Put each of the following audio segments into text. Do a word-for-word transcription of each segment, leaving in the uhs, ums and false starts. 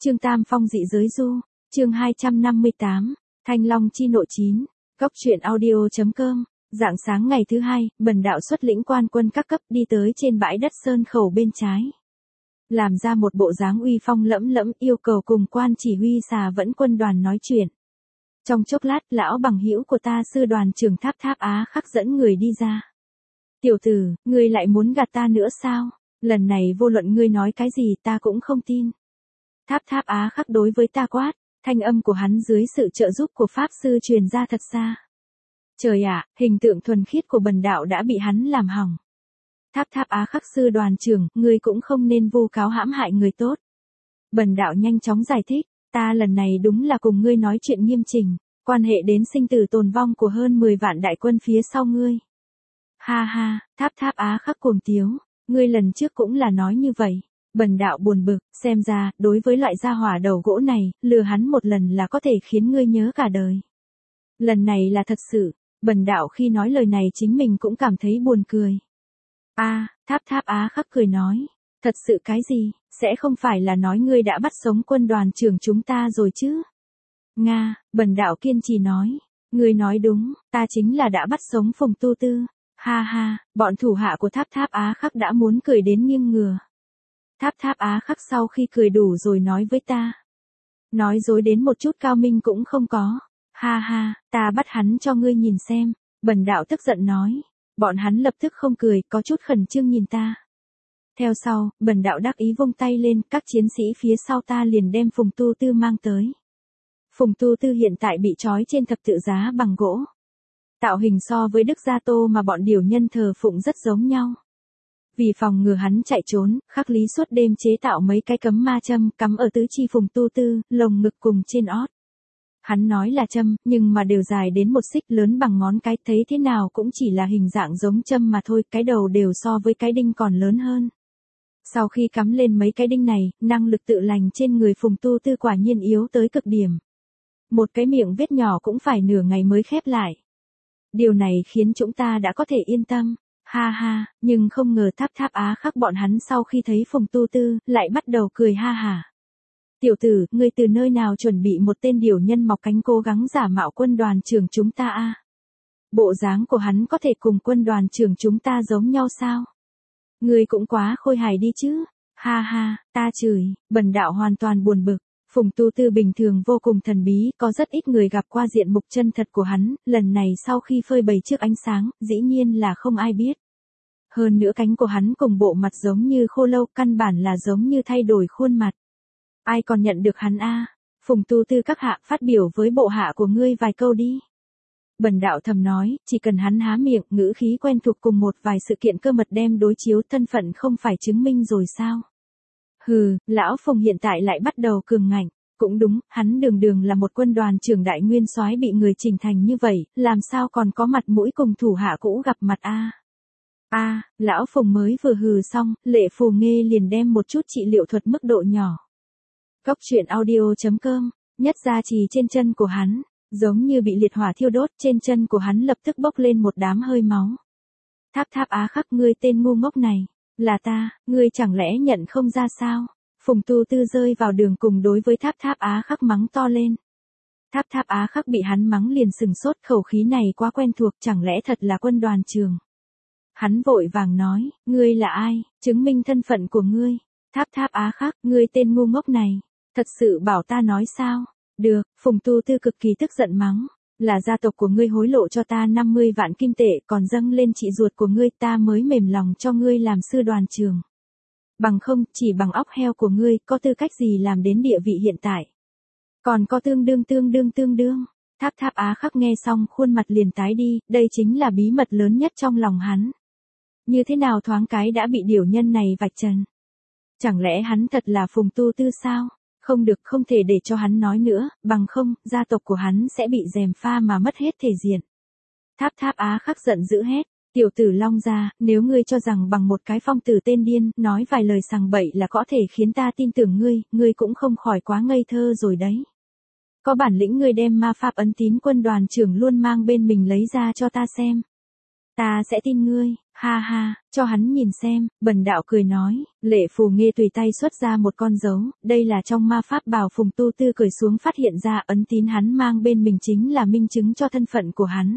Chương Tam Phong dị giới du, chương hai trăm năm mươi tám, Thanh Long chi nội chín, Góc truyện audio.com. Rạng sáng ngày thứ hai, Bần đạo xuất lĩnh quan quân các cấp đi tới trên bãi đất sơn khẩu bên trái. Làm ra một bộ dáng uy phong lẫm lẫm, yêu cầu cùng quan chỉ huy xà vẫn quân đoàn nói chuyện. Trong chốc lát, lão bằng hữu của ta sư đoàn trưởng Tháp Tháp Á Khắc dẫn người đi ra. Tiểu tử, ngươi lại muốn gạt ta nữa sao? Lần này vô luận ngươi nói cái gì ta cũng không tin. Tháp Tháp Á Khắc đối với ta quát, thanh âm của hắn dưới sự trợ giúp của Pháp Sư truyền ra thật xa. Trời ạ, hình tượng thuần khiết của Bần đạo đã bị hắn làm hỏng. Tháp Tháp Á Khắc sư đoàn trưởng, ngươi cũng không nên vu cáo hãm hại người tốt. Bần đạo nhanh chóng giải thích, ta lần này đúng là cùng ngươi nói chuyện nghiêm chỉnh, quan hệ đến sinh tử tồn vong của hơn mười vạn đại quân phía sau ngươi. Ha ha, Tháp Tháp Á Khắc cuồng tiếu, ngươi lần trước cũng là nói như vậy. Bần đạo buồn bực, xem ra, đối với loại gia hỏa đầu gỗ này, lừa hắn một lần là có thể khiến ngươi nhớ cả đời. Lần này là thật sự, Bần đạo khi nói lời này chính mình cũng cảm thấy buồn cười. A, à, Tháp Tháp Á Khắc cười nói, thật sự cái gì, sẽ không phải là nói ngươi đã bắt sống quân đoàn trưởng chúng ta rồi chứ? Nga, Bần đạo kiên trì nói, ngươi nói đúng, ta chính là đã bắt sống Phùng Tu Tư. Ha ha, bọn thủ hạ của Tháp Tháp Á Khắc đã muốn cười đến nghiêng ngửa. Tháp Tháp Á Khắc sau khi cười đủ rồi nói với ta. Nói dối đến một chút cao minh cũng không có. Ha ha, ta bắt hắn cho ngươi nhìn xem. Bần đạo tức giận nói. Bọn hắn lập tức không cười, có chút khẩn trương nhìn ta. Theo sau, bần đạo đắc ý vung tay lên, các chiến sĩ phía sau ta liền đem Phùng Tu Tư mang tới. Phùng Tu Tư hiện tại bị trói trên thập tự giá bằng gỗ. Tạo hình so với Đức Gia Tô mà bọn điều nhân thờ phụng rất giống nhau. Vì phòng ngừa hắn chạy trốn, Khắc Lý suốt đêm chế tạo mấy cái cấm ma châm cắm ở tứ chi Phùng Tu Tư, lồng ngực cùng trên ót. Hắn nói là châm, nhưng mà đều dài đến một xích lớn bằng ngón cái, thấy thế nào cũng chỉ là hình dạng giống châm mà thôi, cái đầu đều so với cái đinh còn lớn hơn. Sau khi cắm lên mấy cái đinh này, năng lực tự lành trên người Phùng Tu Tư quả nhiên yếu tới cực điểm. Một cái miệng vết nhỏ cũng phải nửa ngày mới khép lại. Điều này khiến chúng ta đã có thể yên tâm. Ha ha, nhưng không ngờ Tháp Tháp Á Khắc bọn hắn sau khi thấy Phùng Tu Tư, lại bắt đầu cười ha hả. Tiểu tử, ngươi từ nơi nào chuẩn bị một tên điều nhân mọc cánh cố gắng giả mạo quân đoàn trưởng chúng ta a? Bộ dáng của hắn có thể cùng quân đoàn trưởng chúng ta giống nhau sao? Ngươi cũng quá khôi hài đi chứ. Ha ha, ta chửi, bần đạo hoàn toàn buồn bực. Phùng Tu Tư bình thường vô cùng thần bí, có rất ít người gặp qua diện mục chân thật của hắn, lần này sau khi phơi bày trước ánh sáng, dĩ nhiên là không ai biết. Hơn nữa cánh của hắn cùng bộ mặt giống như khô lâu, căn bản là giống như thay đổi khuôn mặt. Ai còn nhận được hắn a? Phùng Tu Tư các hạ phát biểu với bộ hạ của ngươi vài câu đi. Bần đạo thầm nói, chỉ cần hắn há miệng, ngữ khí quen thuộc cùng một vài sự kiện cơ mật đem đối chiếu thân phận không phải chứng minh rồi sao? Hừ, lão Phùng hiện tại lại bắt đầu cường ngạnh, cũng đúng, hắn đường đường là một quân đoàn trưởng đại nguyên soái bị người chỉnh thành như vậy, làm sao còn có mặt mũi cùng thủ hạ cũ gặp mặt a? A, à, lão Phùng mới vừa hừ xong, Lệ Phù Nghê liền đem một chút trị liệu thuật mức độ nhỏ. Góc truyện audio.com, nhất ra trì trên chân của hắn, giống như bị liệt hỏa thiêu đốt, trên chân của hắn lập tức bốc lên một đám hơi máu. Tháp Tháp Á Khắc, ngươi tên ngu ngốc này. Là ta, ngươi chẳng lẽ nhận không ra sao? Phùng Tu Tư rơi vào đường cùng đối với Tháp Tháp Á Khắc mắng to lên. Tháp Tháp Á Khắc bị hắn mắng liền sừng sốt, khẩu khí này quá quen thuộc, chẳng lẽ thật là quân đoàn trưởng. Hắn vội vàng nói, ngươi là ai, chứng minh thân phận của ngươi. Tháp Tháp Á Khắc, ngươi tên ngu ngốc này, thật sự bảo ta nói sao? Được, Phùng Tu Tư cực kỳ tức giận mắng. Là gia tộc của ngươi hối lộ cho ta năm mươi vạn kim tệ, còn dâng lên chị ruột của ngươi, ta mới mềm lòng cho ngươi làm sư đoàn trưởng. Bằng không, chỉ bằng óc heo của ngươi, có tư cách gì làm đến địa vị hiện tại. Còn có tương đương tương đương tương đương. Tháp Tháp Á Khắc nghe xong khuôn mặt liền tái đi, đây chính là bí mật lớn nhất trong lòng hắn. Như thế nào thoáng cái đã bị điều nhân này vạch trần. Chẳng lẽ hắn thật là Phùng Tu Tư sao? Không được, không thể để cho hắn nói nữa, bằng không, gia tộc của hắn sẽ bị gièm pha mà mất hết thể diện. Tháp Tháp Á Khắc giận dữ hét, tiểu tử Long gia, nếu ngươi cho rằng bằng một cái phong tử tên điên, nói vài lời sằng bậy là có thể khiến ta tin tưởng ngươi, ngươi cũng không khỏi quá ngây thơ rồi đấy. Có bản lĩnh ngươi đem ma pháp ấn tín quân đoàn trưởng luôn mang bên mình lấy ra cho ta xem. Ta sẽ tin ngươi, ha ha, cho hắn nhìn xem, bần đạo cười nói, Lệ Phù Nghê tùy tay xuất ra một con dấu, đây là trong ma pháp bào Phùng Tu Tư cởi xuống phát hiện ra ấn tín hắn mang bên mình chính là minh chứng cho thân phận của hắn.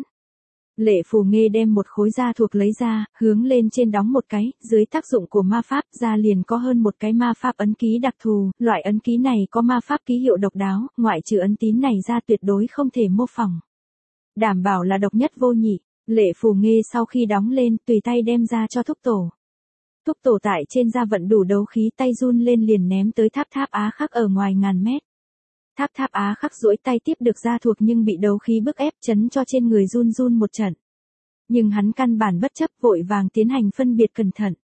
Lệ Phù Nghê đem một khối da thuộc lấy ra, hướng lên trên đóng một cái, dưới tác dụng của ma pháp da liền có hơn một cái ma pháp ấn ký đặc thù, loại ấn ký này có ma pháp ký hiệu độc đáo, ngoại trừ ấn tín này ra tuyệt đối không thể mô phỏng. Đảm bảo là độc nhất vô nhị. Lệ Phù Nghê sau khi đóng lên, tùy tay đem ra cho Thúc Tổ. Thúc Tổ tại trên da vận đủ đấu khí, tay run lên liền ném tới Tháp Tháp Á Khắc ở ngoài ngàn mét. Tháp Tháp Á Khắc duỗi tay tiếp được da thuộc nhưng bị đấu khí bức ép chấn cho trên người run run một trận. Nhưng hắn căn bản bất chấp, vội vàng tiến hành phân biệt cẩn thận.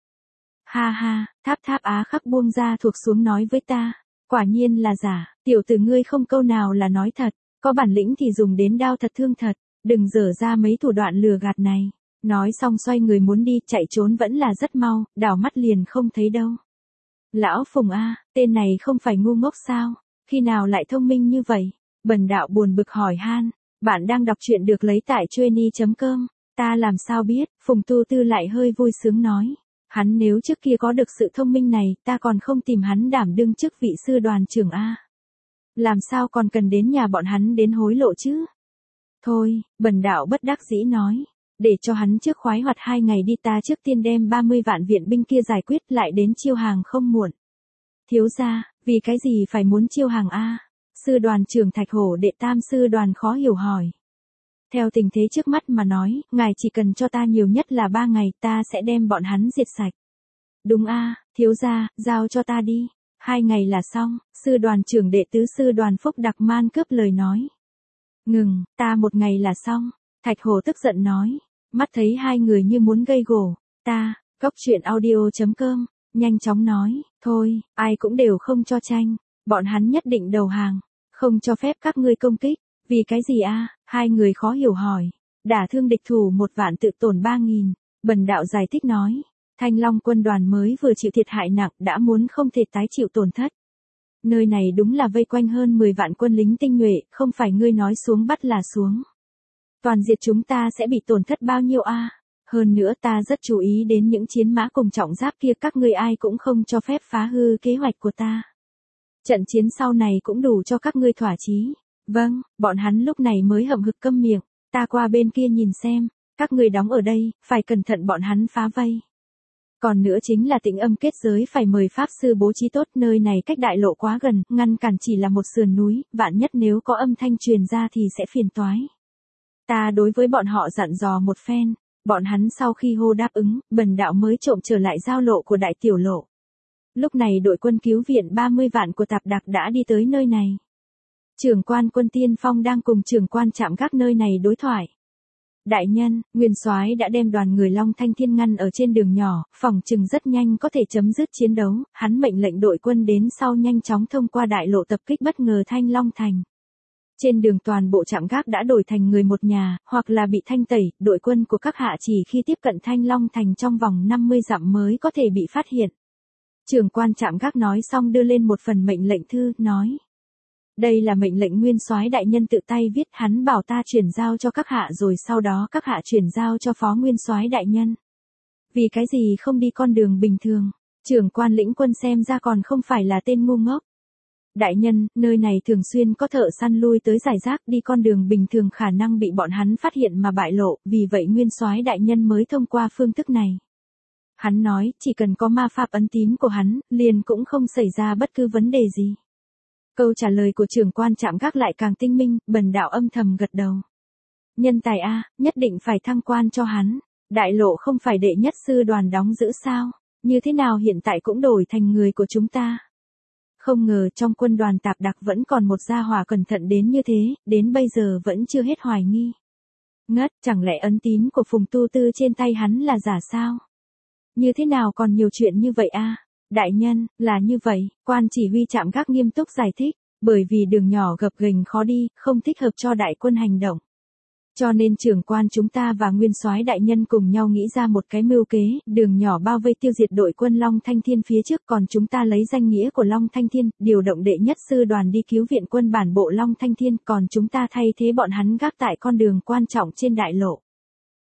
Ha ha, Tháp Tháp Á Khắc buông da thuộc xuống nói với ta, quả nhiên là giả, tiểu tử ngươi không câu nào là nói thật, có bản lĩnh thì dùng đến đao thật thương thật. Đừng dở ra mấy thủ đoạn lừa gạt này. Nói xong xoay người muốn đi, chạy trốn vẫn là rất mau, đảo mắt liền không thấy đâu. Lão Phùng A, tên này không phải ngu ngốc sao? Khi nào lại thông minh như vậy? Bần đạo buồn bực hỏi han. Bạn đang đọc truyện được lấy tại chueny chấm com. Ta làm sao biết? Phùng Tu Tư lại hơi vui sướng nói. Hắn nếu trước kia có được sự thông minh này, ta còn không tìm hắn đảm đương chức vị sư đoàn trưởng A. Làm sao còn cần đến nhà bọn hắn đến hối lộ chứ? Thôi, bần đạo bất đắc dĩ nói, để cho hắn trước khoái hoạt hai ngày đi, ta trước tiên đem ba mươi vạn viện binh kia giải quyết lại đến chiêu hàng không muộn. Thiếu gia, vì cái gì phải muốn chiêu hàng a? Sư đoàn trưởng Thạch Hổ đệ tam sư đoàn khó hiểu hỏi. Theo tình thế trước mắt mà nói, ngài chỉ cần cho ta nhiều nhất là ba ngày, ta sẽ đem bọn hắn diệt sạch. Đúng a, thiếu gia, giao cho ta đi. Hai ngày là xong, sư đoàn trưởng đệ tứ sư đoàn Phúc Đặc Man cướp lời nói. Ngừng, ta một ngày là xong. Thạch Hổ tức giận nói. Mắt thấy hai người như muốn gây gổ. Ta, góc truyện audio chấm com, nhanh chóng nói. Thôi, ai cũng đều không cho tranh. Bọn hắn nhất định đầu hàng. Không cho phép các ngươi công kích. Vì cái gì a? Hai người khó hiểu hỏi. Đả thương địch thủ một vạn tự tổn ba nghìn. Bần đạo giải thích nói. Thanh Long quân đoàn mới vừa chịu thiệt hại nặng đã muốn không thể tái chịu tổn thất. Nơi này đúng là vây quanh hơn mười vạn quân lính tinh nhuệ, không phải ngươi nói xuống bắt là xuống. Toàn diệt chúng ta sẽ bị tổn thất bao nhiêu a? Hơn nữa ta rất chú ý đến những chiến mã cùng trọng giáp kia, các ngươi ai cũng không cho phép phá hư kế hoạch của ta. Trận chiến sau này cũng đủ cho các ngươi thỏa chí. Vâng, bọn hắn lúc này mới hậm hực câm miệng, ta qua bên kia nhìn xem, các ngươi đóng ở đây, phải cẩn thận bọn hắn phá vây. Còn nữa chính là Tĩnh Âm kết giới phải mời pháp sư bố trí tốt, nơi này cách đại lộ quá gần, ngăn cản chỉ là một sườn núi, vạn nhất nếu có âm thanh truyền ra thì sẽ phiền toái. Ta đối với bọn họ dặn dò một phen, bọn hắn sau khi hô đáp ứng, bần đạo mới trộm trở lại giao lộ của đại tiểu lộ. Lúc này đội quân cứu viện ba mươi vạn của Tạp Đặc đã đi tới nơi này. Trưởng quan quân tiên phong đang cùng trưởng quan trạm gác nơi này đối thoại. Đại nhân, Nguyên Soái đã đem đoàn người Long Thanh Thiên ngăn ở trên đường nhỏ, phòng chừng rất nhanh có thể chấm dứt chiến đấu, hắn mệnh lệnh đội quân đến sau nhanh chóng thông qua đại lộ tập kích bất ngờ Thanh Long Thành. Trên đường toàn bộ trạm gác đã đổi thành người một nhà, hoặc là bị thanh tẩy, đội quân của các hạ chỉ khi tiếp cận Thanh Long Thành trong vòng năm mươi dặm mới có thể bị phát hiện. Trưởng quan trạm gác nói xong đưa lên một phần mệnh lệnh thư, nói. Đây là mệnh lệnh Nguyên Soái đại nhân tự tay viết, hắn bảo ta chuyển giao cho các hạ rồi sau đó các hạ chuyển giao cho Phó Nguyên Soái đại nhân. Vì cái gì không đi con đường bình thường? Trưởng quan lĩnh quân xem ra còn không phải là tên ngu ngốc. Đại nhân, nơi này thường xuyên có thợ săn lui tới giải rác, đi con đường bình thường khả năng bị bọn hắn phát hiện mà bại lộ, vì vậy Nguyên Soái đại nhân mới thông qua phương thức này. Hắn nói, chỉ cần có ma pháp ấn tín của hắn, liền cũng không xảy ra bất cứ vấn đề gì. Câu trả lời của trưởng quan trạm gác lại càng tinh minh, bần đạo âm thầm gật đầu. Nhân tài a, nhất định phải thăng quan cho hắn. Đại lộ không phải đệ nhất sư đoàn đóng giữ sao? Như thế nào hiện tại cũng đổi thành người của chúng ta? Không ngờ trong quân đoàn Tạp Đặc vẫn còn một gia hỏa cẩn thận đến như thế, đến bây giờ vẫn chưa hết hoài nghi. Ngất, chẳng lẽ ấn tín của Phùng Tu Tư trên tay hắn là giả sao? Như thế nào còn nhiều chuyện như vậy a? Đại nhân, là như vậy, quan chỉ huy trạm gác nghiêm túc giải thích, bởi vì đường nhỏ gập ghềnh khó đi, không thích hợp cho đại quân hành động. Cho nên trưởng quan chúng ta và Nguyên Soái đại nhân cùng nhau nghĩ ra một cái mưu kế, đường nhỏ bao vây tiêu diệt đội quân Long Thanh Thiên phía trước, còn chúng ta lấy danh nghĩa của Long Thanh Thiên, điều động đệ nhất sư đoàn đi cứu viện quân bản bộ Long Thanh Thiên, còn chúng ta thay thế bọn hắn gác tại con đường quan trọng trên đại lộ.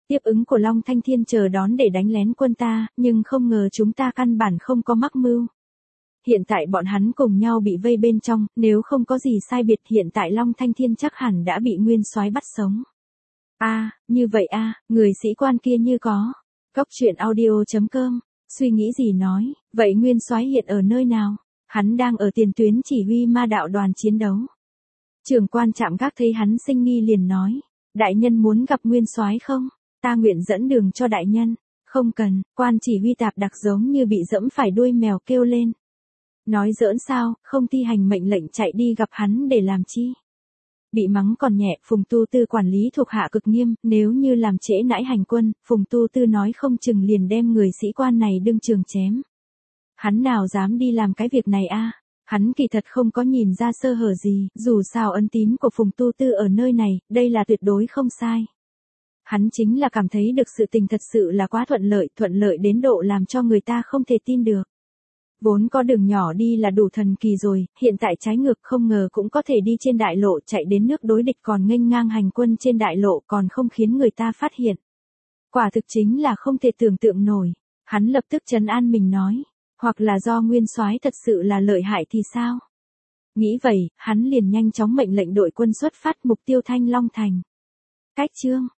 Tiếp ứng của Long Thanh Thiên chờ đón để đánh lén quân ta, nhưng không ngờ chúng ta căn bản không có mắc mưu. Hiện tại bọn hắn cùng nhau bị vây bên trong, nếu không có gì sai biệt hiện tại Long Thanh Thiên chắc hẳn đã bị Nguyên Soái bắt sống. A, à, như vậy a, à, người sĩ quan kia như có. Cốc truyện audio chấm com, suy nghĩ gì nói, vậy Nguyên Soái hiện ở nơi nào? Hắn đang ở tiền tuyến chỉ huy ma đạo đoàn chiến đấu. Trưởng quan trạm gác thấy hắn sinh nghi liền nói, đại nhân muốn gặp Nguyên Soái không? Ta nguyện dẫn đường cho đại nhân. Không cần, quan chỉ huy tạp đặc giống như bị dẫm phải đuôi mèo kêu lên. Nói giỡn sao, không thi hành mệnh lệnh chạy đi gặp hắn để làm chi? Bị mắng còn nhẹ, Phùng Tu Tư quản lý thuộc hạ cực nghiêm, nếu như làm trễ nãi hành quân, Phùng Tu Tư nói không chừng liền đem người sĩ quan này đương trường chém. Hắn nào dám đi làm cái việc này a? Hắn kỳ thật không có nhìn ra sơ hở gì, dù sao ân tín của Phùng Tu Tư ở nơi này, đây là tuyệt đối không sai. Hắn chính là cảm thấy được sự tình thật sự là quá thuận lợi, thuận lợi đến độ làm cho người ta không thể tin được. Vốn có đường nhỏ đi là đủ thần kỳ rồi, hiện tại trái ngược không ngờ cũng có thể đi trên đại lộ chạy đến nước đối địch còn nghênh ngang hành quân trên đại lộ còn không khiến người ta phát hiện. Quả thực chính là không thể tưởng tượng nổi. Hắn lập tức trấn an mình nói, hoặc là do Nguyên Soái thật sự là lợi hại thì sao? Nghĩ vậy, hắn liền nhanh chóng mệnh lệnh đội quân xuất phát mục tiêu Thanh Long Thành. Cách chương